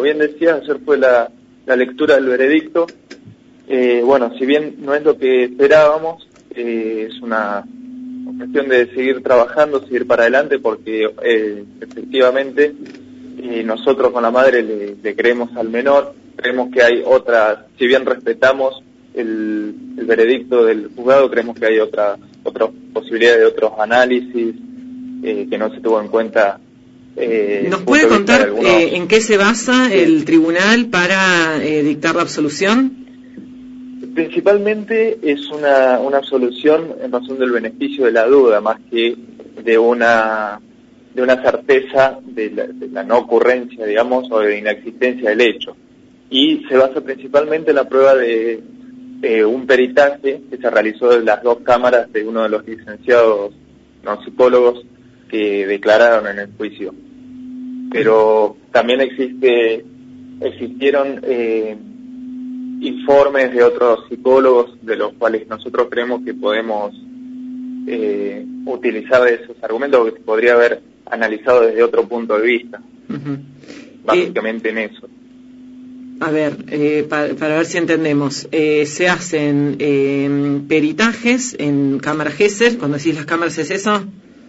como bien decías, ayer fue la lectura del veredicto. Bueno, si bien no es lo que esperábamos, es una cuestión de seguir trabajando, seguir para adelante, porque efectivamente nosotros con la madre le creemos al menor, creemos que hay otras, si bien respetamos el veredicto del juzgado, creemos que hay otras posibilidades de otros análisis que no se tuvo en cuenta. ¿Nos puede contar en qué se basa el tribunal para dictar la absolución? Principalmente es una absolución en razón del beneficio de la duda, más que de una certeza de la no ocurrencia, digamos, o de inexistencia del hecho. Y se basa principalmente en la prueba de un peritaje que se realizó de las dos cámaras de uno de los licenciados no psicólogos que declararon en el juicio. Pero también existieron informes de otros psicólogos de los cuales nosotros creemos que podemos utilizar esos argumentos, que se podría haber analizado desde otro punto de vista. Básicamente en eso. A ver, para ver si entendemos, se hacen peritajes en cámara Gesell. Cuando decís las cámaras, ¿es eso?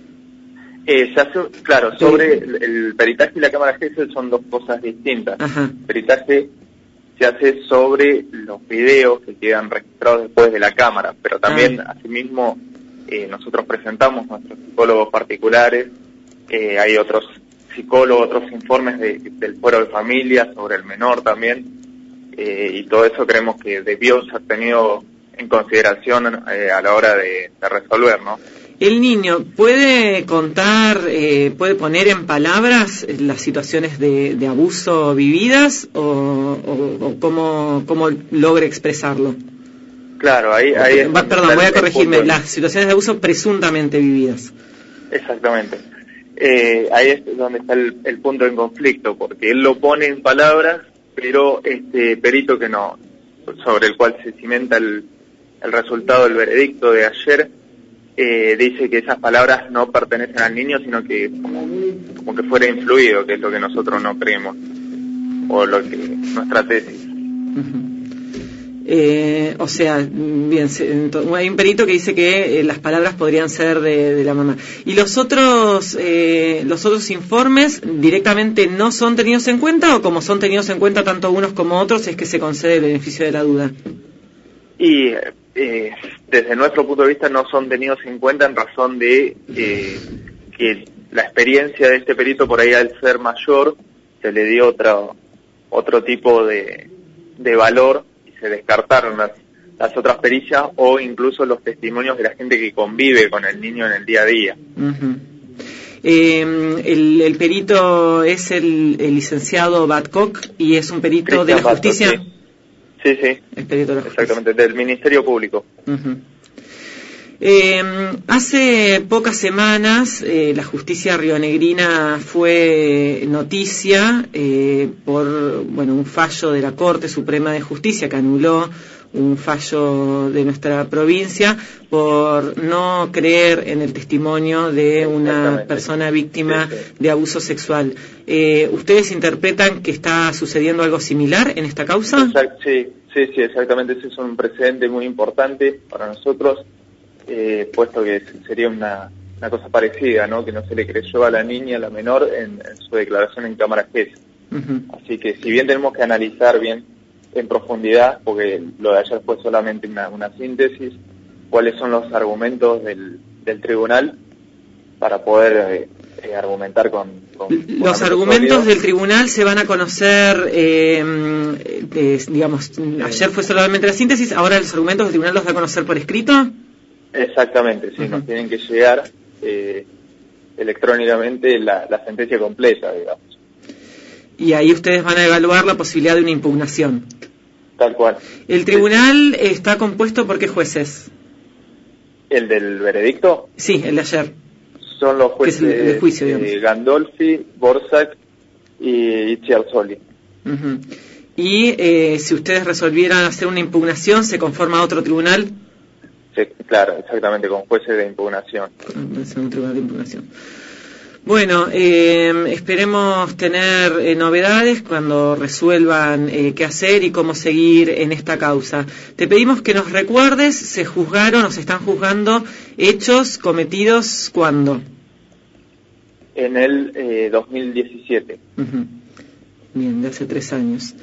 Se hace, claro, sobre el peritaje y la cámara Gesell son dos cosas distintas. Ajá. El peritaje se hace sobre los videos que quedan registrados después de la cámara, pero también, asimismo, nosotros presentamos nuestros psicólogos particulares, hay otros psicólogos, otros informes del fuero de familia sobre el menor también, y todo eso creemos que debió ser tenido en consideración a la hora de resolver, ¿no? ¿El niño puede contar, puede poner en palabras las situaciones de abuso vividas o cómo logra expresarlo? Claro, ahí perdón, voy a corregirme, las situaciones de abuso presuntamente vividas. Exactamente. Ahí es donde está el punto en conflicto, porque él lo pone en palabras, pero este perito que no, sobre el cual se cimenta el resultado del veredicto de ayer, dice que esas palabras no pertenecen al niño, sino que como que fuera influido, que es lo que nosotros no creemos, o lo que nuestra tesis. O sea, bien, hay un perito que dice que las palabras podrían ser de la mamá. ¿Y los otros informes directamente no son tenidos en cuenta, o como son tenidos en cuenta tanto unos como otros es que se concede el beneficio de la duda? Y desde nuestro punto de vista no son tenidos en cuenta en razón de que la experiencia de este perito, por ahí al ser mayor, se le dio otro tipo de valor, y se descartaron las otras pericias o incluso los testimonios de la gente que convive con el niño en el día a día. El perito es el licenciado Badcock y es un perito Cristian de la justicia. Bato, sí, el perito de la justicia. Exactamente, del Ministerio Público. Hace pocas semanas la justicia rionegrina fue noticia por un fallo de la Corte Suprema de Justicia que anuló un fallo de nuestra provincia por no creer en el testimonio de una persona víctima de abuso sexual. ¿Ustedes interpretan que está sucediendo algo similar en esta causa? Sí, exactamente. Ese es un precedente muy importante para nosotros, puesto que sería una cosa parecida, ¿no? Que no se le creyó a la niña, a la menor, en su declaración en cámara Gesell. Así que si bien tenemos que analizar bien en profundidad, porque lo de ayer fue solamente una síntesis, cuáles son los argumentos del tribunal para poder argumentar con los argumentos del tribunal se van a conocer, digamos, ayer fue solamente la síntesis, ahora los argumentos del tribunal los va a conocer por escrito. Exactamente, sí, nos tienen que llegar electrónicamente la sentencia completa, digamos. Y ahí ustedes van a evaluar la posibilidad de una impugnación. Tal cual. ¿El tribunal está compuesto por qué jueces? ¿El del veredicto? Sí, el de ayer. Son los jueces de juicio, Gandolfi, Borsak y Chiarzoli. Y si ustedes resolvieran hacer una impugnación, ¿se conforma otro tribunal? Sí, claro, exactamente, con jueces de impugnación. Un tribunal de impugnación. Bueno, esperemos tener novedades cuando resuelvan qué hacer y cómo seguir en esta causa. Te pedimos que nos recuerdes, se están juzgando hechos cometidos ¿cuándo? En el 2017. Uh-huh. Bien, de hace 3 años.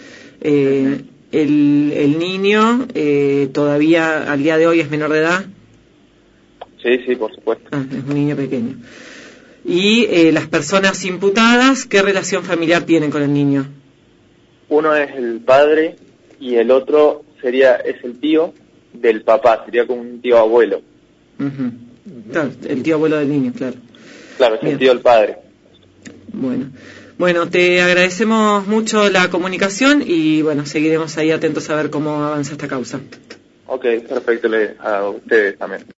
El niño todavía al día de hoy es menor de edad. Sí, por supuesto. Es un niño pequeño. Y las personas imputadas, ¿qué relación familiar tienen con el niño? Uno es el padre y el otro es el tío del papá, sería como un tío abuelo. Uh-huh. Claro, el tío abuelo del niño, claro. Claro, es el tío del padre. Bueno, te agradecemos mucho la comunicación y bueno, seguiremos ahí atentos a ver cómo avanza esta causa. Ok, perfecto, a ustedes también.